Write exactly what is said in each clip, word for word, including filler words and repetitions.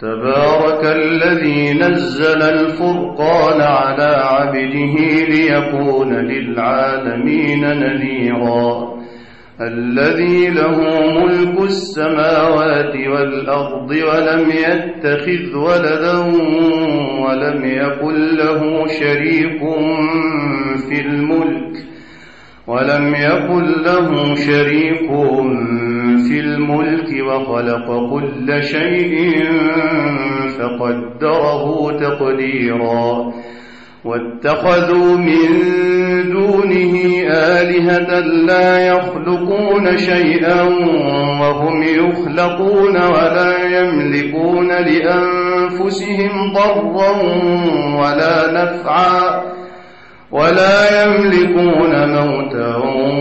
تبارك الذي نزل الفرقان على عبده ليكون للعالمين نذيرا الذي له ملك السماوات والأرض ولم يتخذ ولدا ولم يكن له شريك في الملك ولم يكن له شريك في الملك وخلق كل شيء فقدره تقديرا واتخذوا من دونه آلهة لا يخلقون شيئا وهم يخلقون ولا يملكون لأنفسهم ضرا ولا نفعا ولا يملكون موتا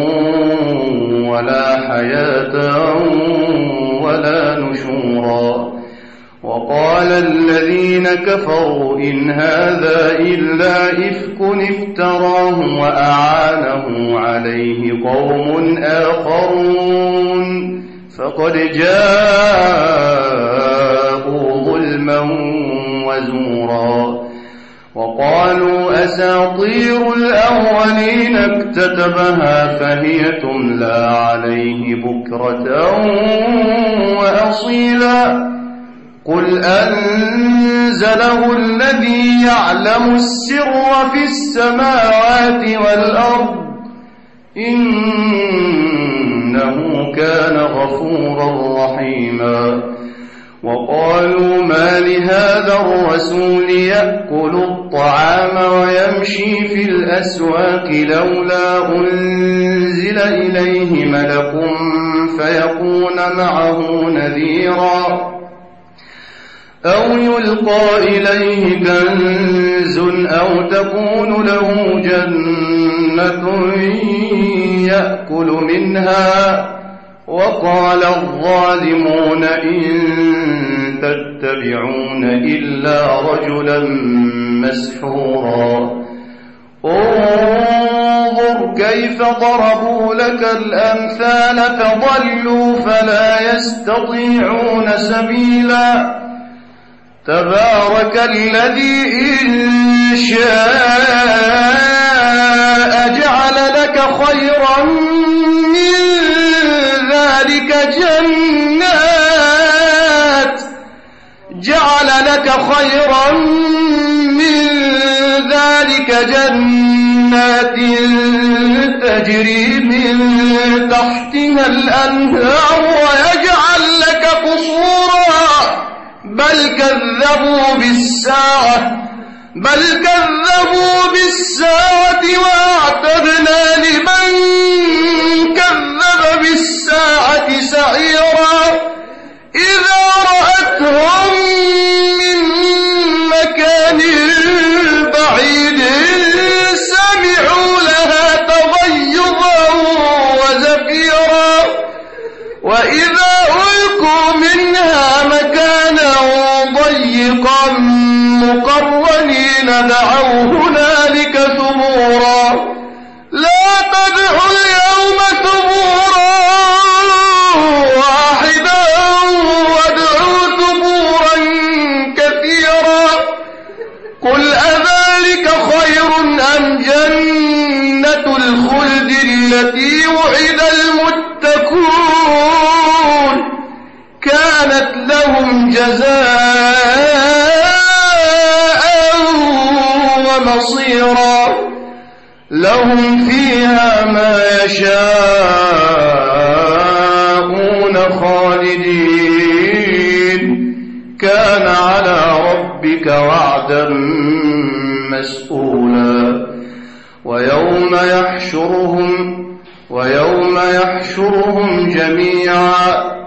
ولا حياة ولا نشورا وقال الذين كفروا إن هذا إلا إفك افتراه وأعانه عليه قوم آخرون فقد جاءوا ظلما وزورا وقالوا أساطير الأولين اكتتبها فهي تملى عليه بكرة وأصيلا قل أنزله الذي يعلم السر في السماوات والأرض إنه كان غفورا رحيما وقالوا ما لهذا الرسول يأكل الطعام ويمشي في الأسواق لولا أنزل إليه ملك فيكون معه نذيرا أو يلقى إليه كنز أو تكون له جنة يأكل منها وقال الظالمون إن تتبعون إلا رجلا مسحورا انظر كيف ضربوا لك الأمثال فضلوا فلا يستطيعون سبيلا تبارك الذي إن شاء جعل لك خيرا من ذلك جنات جعل لك خيرا من ذلك جنات تجري من تحتها الأنهار ويجعل لك قصورا بل كذبوا بالساعة بل كذبوا بالساعة وأعتدنا لمن كذب بالساعة سعيرا إذا رأتهم من مكان بعيد سمعوا لها تغيظا وزفيرا وإذا ألقوا منها مكانا ضيقا مقرنين دعوا هنالك ثبورا لا تدعوا اليوم ثبورا واحدا وادعوا ثبورا كثيرا قل أذلك خير أم جنة الخلد التي وعد المتقون كانت لهم جزاء ومصيرا لهم فيها ما يشاءون خالدين كان على ربك وعدا مسئولا ويوم يحشرهم ويوم يحشرهم جميعا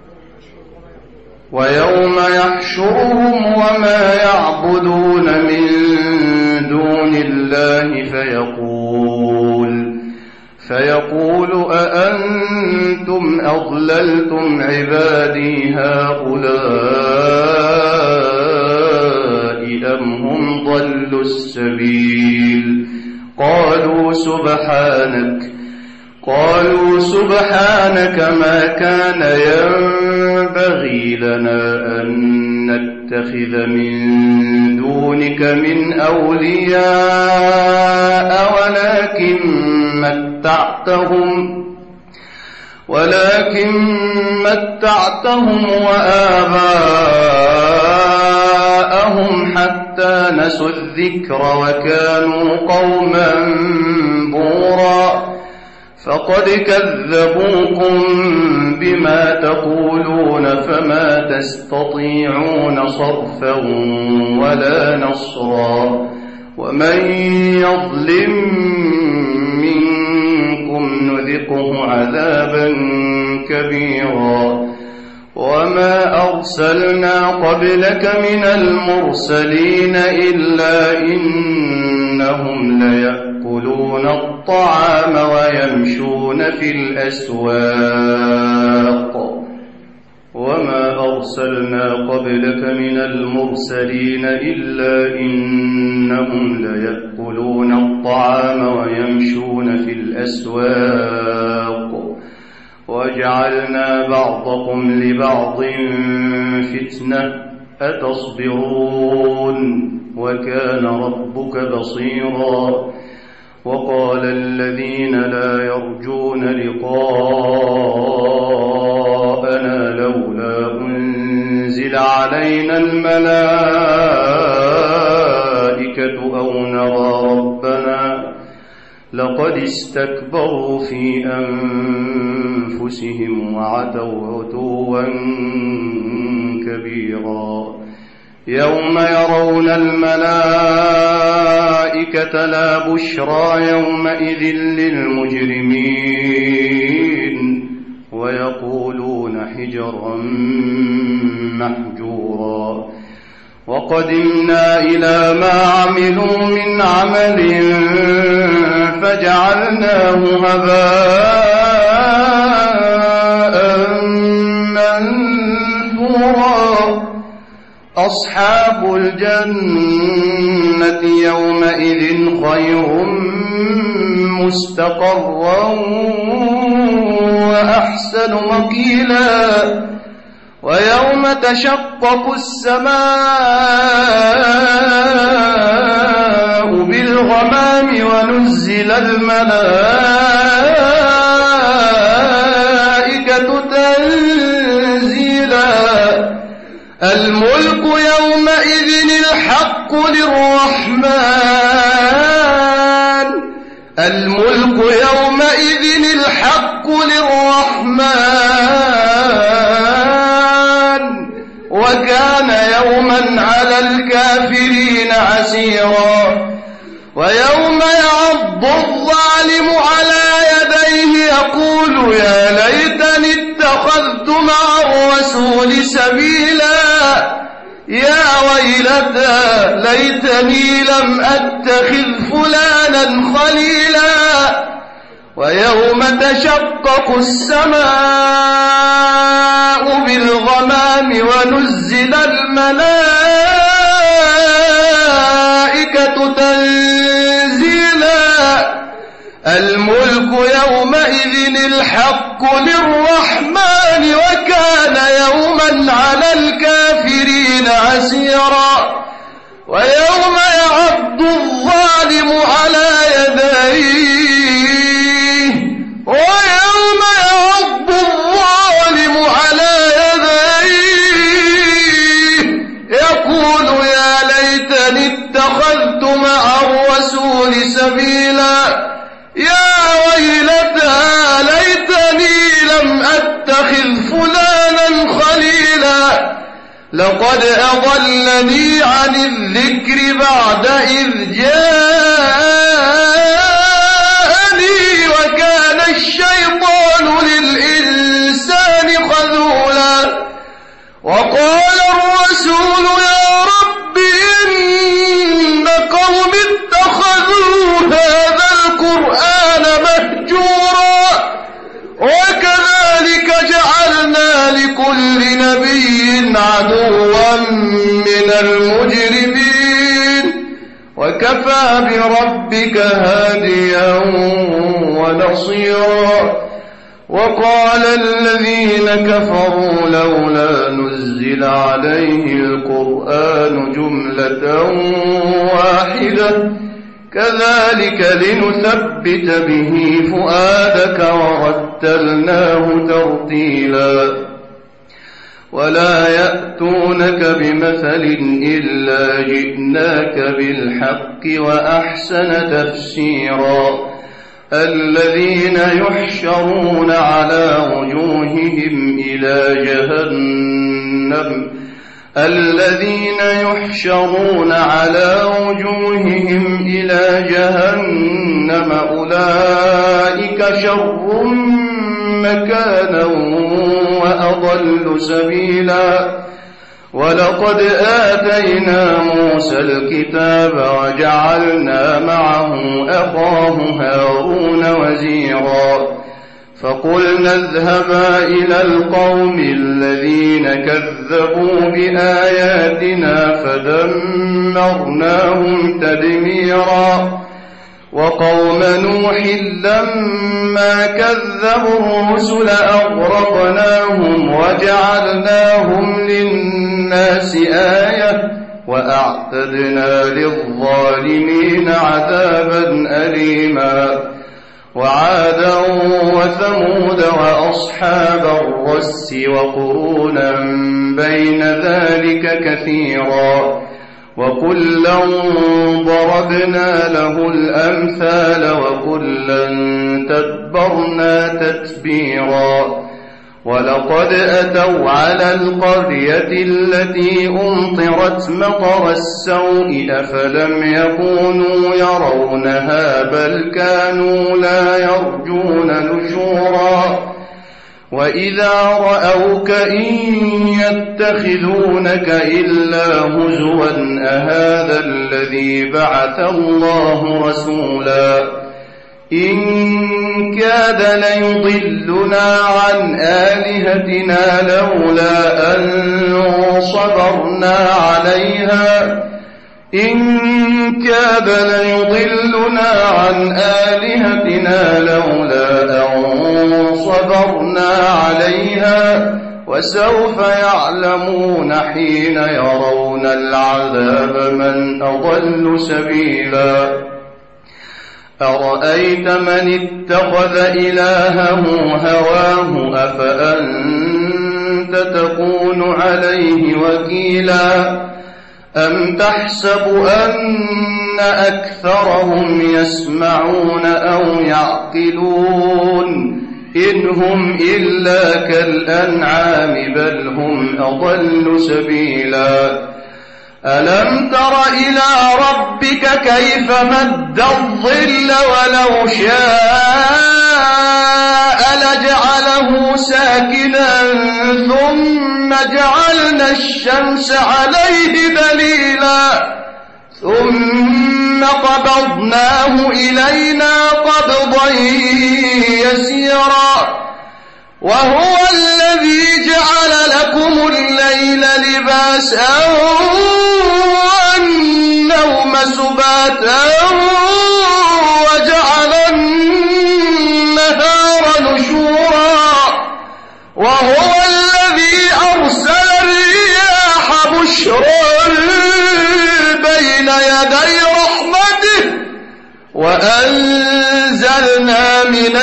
ويوم يحشرهم وما يعبدون من دون الله فيقول فيقول أأنتم أضللتم عبادي هؤلاء أم هم ضلوا السبيل قالوا سبحانك قالوا سبحانك ما كان ينبغي لنا أن نتبع نتخذ من دونك من أولياء ولكن متعتهم ولكن متعتهم وآباءهم حتى نسوا الذكر وكانوا قوما بورا فقد كذبوكم بما تقولون فما تستطيعون صرفا ولا نصرا ومن يظلم منكم نذقه عذابا كبيرا وما أرسلنا قبلك من المرسلين إلا إنهم ليأكلون الطعام ويمشون في الأسواق وما أرسلنا قبلك من المرسلين إلا إنهم ليأكلون الطعام ويمشون في الأسواق وجعلنا بعضكم لبعض فتنة أتصبرون وكان ربك بصيرا وقال الذين لا يرجون لقاءنا لولا أنزل علينا الملائكة أو نرى ربنا لقد استكبروا في أنفسهم وعتوا عتوا كبيرا يوم يرون الملائكة لا بشرى يومئذ للمجرمين ويقولون حجرا محجورا وقدمنا إلى ما عملوا من عمل فجعلناه هباء منثورا أصحاب الجنة يومئذ خير مستقرا وأحسن مقيلا ويوم تشقق السماء بالغمام ونزل الملائكة تنزيلا الملك يومئذ الحق للرحمن الملك يومئذ الحق للرحمن وكان يوما على الكافرين عسيرا ويوم يعض الظالم على يديه يقول يا ليتني اتخذت مع الرسول سبيلا يا ويلتى ليتني لم أتخذ فلانا خليلا ويوم تشقق السماء بالغمام ونزل الملائكة تنزيلا الملك يومئذ الحق للرحمن وكان يوما على الكافرين عسيرا ويوم يعض الظالم على يديه ويوم يعض الظالم على يديه يقول يا ليتني اتخذت مع الرسول سبيلا يا ويلتى ليتني لم أتخذ فلانا خليلا لقد أضلني عن الذكر بعد إذ جاءني وكان الشيطان للإنسان خذولا وقال الرسول يا رب إن قوم اتخذوا هذا القرآن مهجورا وكذلك جعلنا لكل نبي عدوا من المجرمين وكفى بربك هاديا ونصيرا وقال الذين كفروا لولا نزل عليه القرآن جملة واحدة كذلك لنثبت به فؤادك ورتلناه ترتيلا ولا يأتونك بمثل إلا جئناك بالحق وأحسن تفسيرا الذين يحشرون على وجوههم إلى جهنم الذين يحشرون على وجوههم إلى جهنم أولئك شر مكانا وأضل سبيلا ولقد آتينا موسى الكتاب وجعلنا معه أخاه هارون وزيرا فقلنا اذهبا إلى القوم الذين كذبوا بآياتنا فدمرناهم تدميرا وقوم نوح لما كذبوا الرسل أغرقناهم وجعلناهم للناس آية وأعتدنا للظالمين عذابا أليما وعادا وثمود وأصحاب الرس وقرونا بين ذلك كثيرا وكلا ضربنا له الأمثال وكلا تدبرنا تتبيرا ولقد أتوا على القرية التي أمطرت مطر السوء أفلم يكونوا يرونها بل كانوا لا يرجون نشورا وإذا رأوك إن يتخذونك إلا هزوا أهذا الذي بعث الله رسولا إن كاد ليضلنا عن آلهتنا لولا أن صبرنا عليها إن كاد ليضلنا عن آلهتنا لولا أن صبرنا عليها وسوف يعلمون حين يرون العذاب من أضل سبيلا أرأيت من اتخذ إلهه هواه أفأنت تكون عليه وكيلا أم تحسب أن أكثرهم يسمعون أو يعقلون إن هم إلا كالأنعام بل هم أضل سبيلا ألم تر إلى ربك كيف مد الظل ولو شاء لجعله ساكنا ثم جعلنا الشمس عليه دليلا ثم قبضناه إلينا قبضا يسيرا وهو الذي جعل لكم الليل لباسا والنوم سباتا وجعل النهار نشورا وهو الذي أرسل الرياح بشرا بين يدي رحمته وأنزلنا من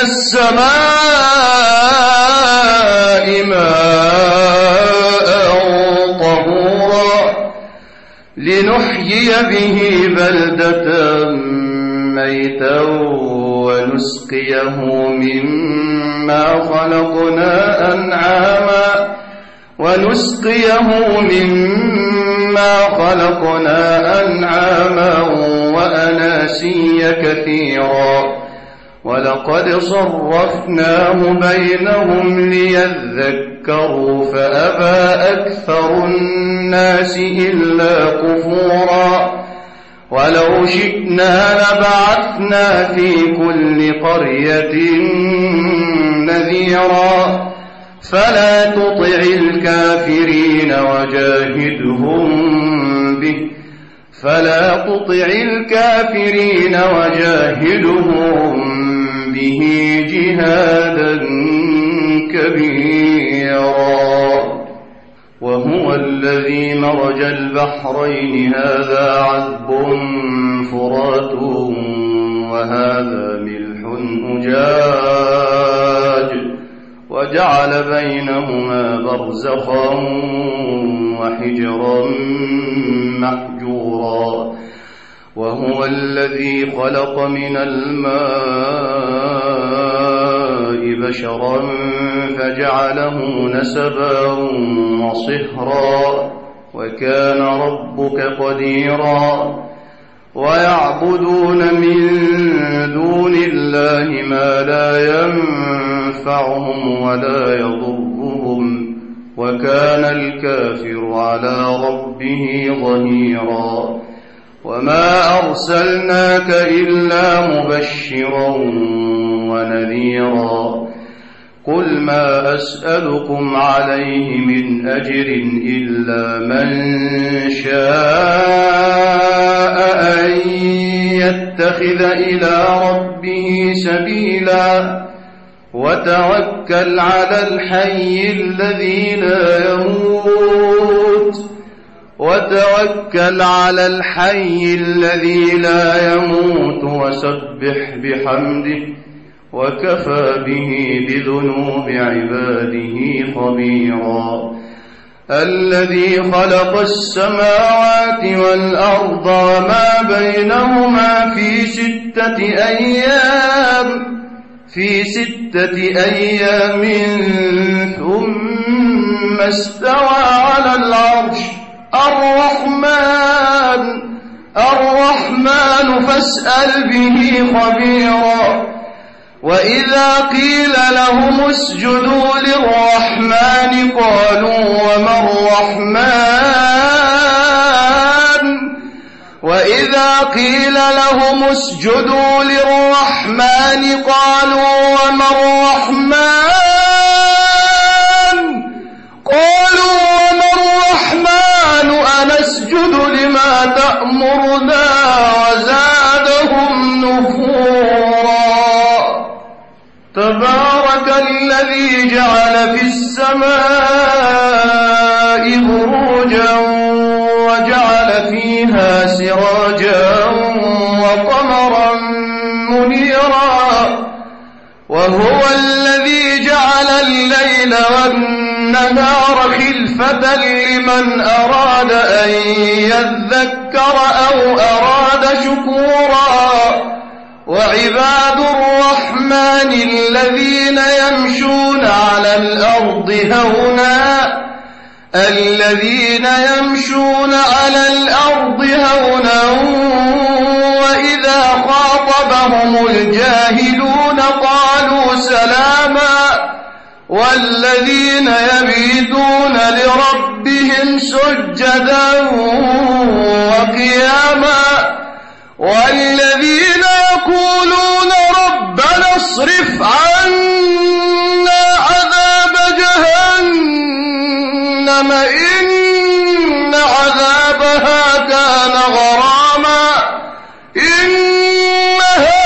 السماء ماء طهورا لنحيي به بلدة ميتا ونسقيه مما خلقنا أنعاما ونسقيه مما خلقنا أنعاما وأناسيا كثيرا ولقد صرفناه بينهم ليذكروا فأبى أكثر الناس إلا كفورا ولو شئنا لبعثنا في كل قرية نذيرا فلا تطع الكافرين وجاهدهم به فلا تطع الكافرين وجاهدهم به جهادا كبيرا. وهو الذي مرج البحرين هذا عذب فرات وهذا ملح أجاج وجعل بينهما برزخا وحجرا محجورا. وهو الذي خلق من الماء بشرا فجعله نسبا وصهرا وكان ربك قديرا. ويعبدون من دون الله ما لا ينفعهم ولا يضرهم وكان الكافر على ربه ظهيرا. وما أرسلناك إلا مبشرا ونذيرا. قل ما أسألكم عليه من أجر إلا من شاء أن يتخذ إلى ربه سبيلا وتوكل على الحي الذي لا يموت وتوكل على الحي الذي لا يموت وسبح بحمده وكفى به بذنوب عباده خبيرا. الذي خلق السماوات والأرض وما بينهما في ستة أيام في ستة أيام ثم استوى على العرش. الرحمن الرحمن فاسأل به خبيرا. وإذا قيل لهم اسجدوا للرحمن قالوا وما الرحمن وإذا قيل لهم اسجدوا للرحمن قالوا وما الرحمن قالوا وما الرحمن أنسجد لما تأمرنا وزادهم نفورا. تبارك الذي جعل في السماء بروجا وجعل فيها سراجا وقمرا منيرا. وهو الذي جعل الليل والنهار خلفة لمن أراد أن يذكر أو أراد شكورا. وعباد الرحمن الذين يمشون على الأرض هونا الذين يمشون على الأرض هونا وإذا خاطبهم الجاهلون قالوا سلاما. والذين يبيتون لربهم سجدا وقياما. والذين يقولون ربنا اصرف عنا عذاب جهنم إن عذابها كان غراما إنها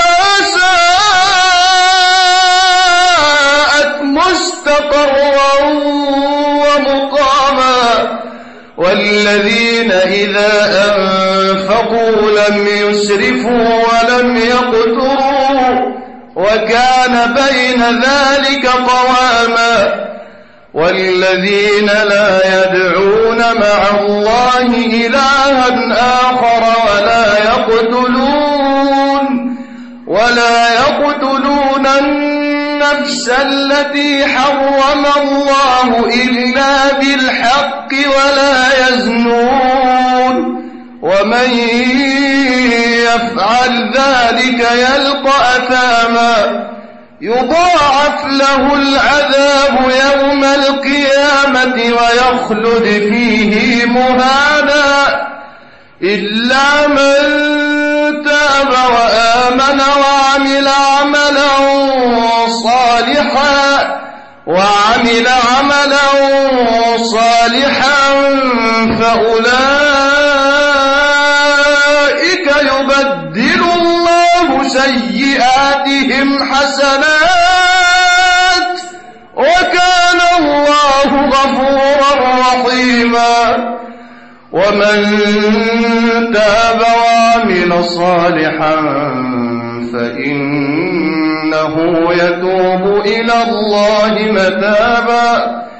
ساءت مستقرا ومقاما. والذين إذا أنفقوا لم يسرفوا ولم يقتروا وكان بين ذلك قواما. والذين لا يدعون مع الله إلها آخر ولا يقتلون ولا يقتلون النفس التي حرم الله إلا بالحق ولا يزنون. ومن يفعل ذلك يلقى أثاما يضاعف له العذاب يوم القيامة ويخلد فيه مهانا إلا من تاب وآمن وعمل عملا صالحا وعمل عملا صالحا فأولئك يبدل الله سيئاتهم حسنات وكان الله غفورا رحيما ومن تاب وعمل صالحا فإنه يتوب إلى الله متابا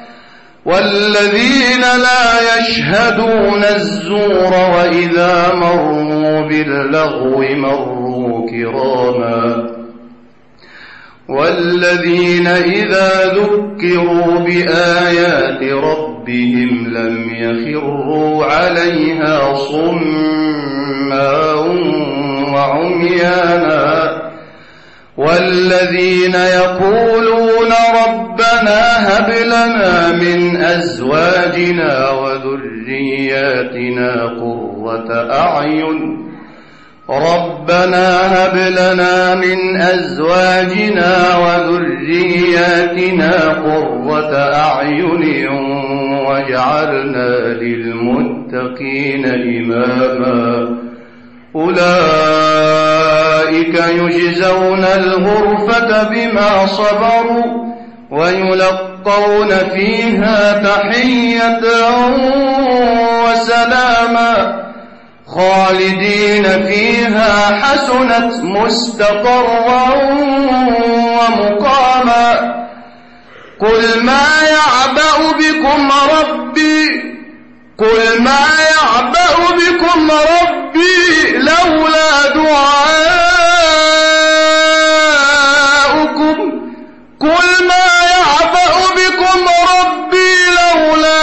والذين لا يشهدون الزور وإذا مروا باللغو مروا كراما والذين إذا ذكروا بآيات ربهم لم يخروا عليها صما وعميانا والذين يقولون ربنا هب لنا من أزواجنا وذرياتنا قرة أعين ربنا هب لنا من أزواجنا وذرياتنا قرة أعين واجعلنا للمتقين إماما أولئك يجزون الغرفة بما صبروا ويلقون فيها تحية وسلاما خالدين فيها حسنت مستقرا ومقاما قل ما يعبأ بكم ربي قل ما يعبأ بكم ربي لولا دعاؤكم قل ما يعبأ بكم ربي لولا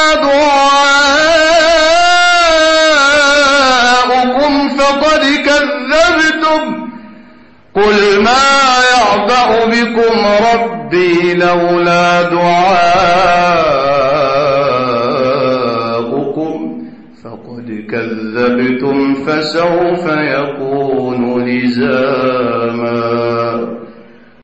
دعاؤكم فقد كذبتم قل ما يعبأ بكم ربي لولا دعاؤكم فقد كذبتم فسوف يكون لزاما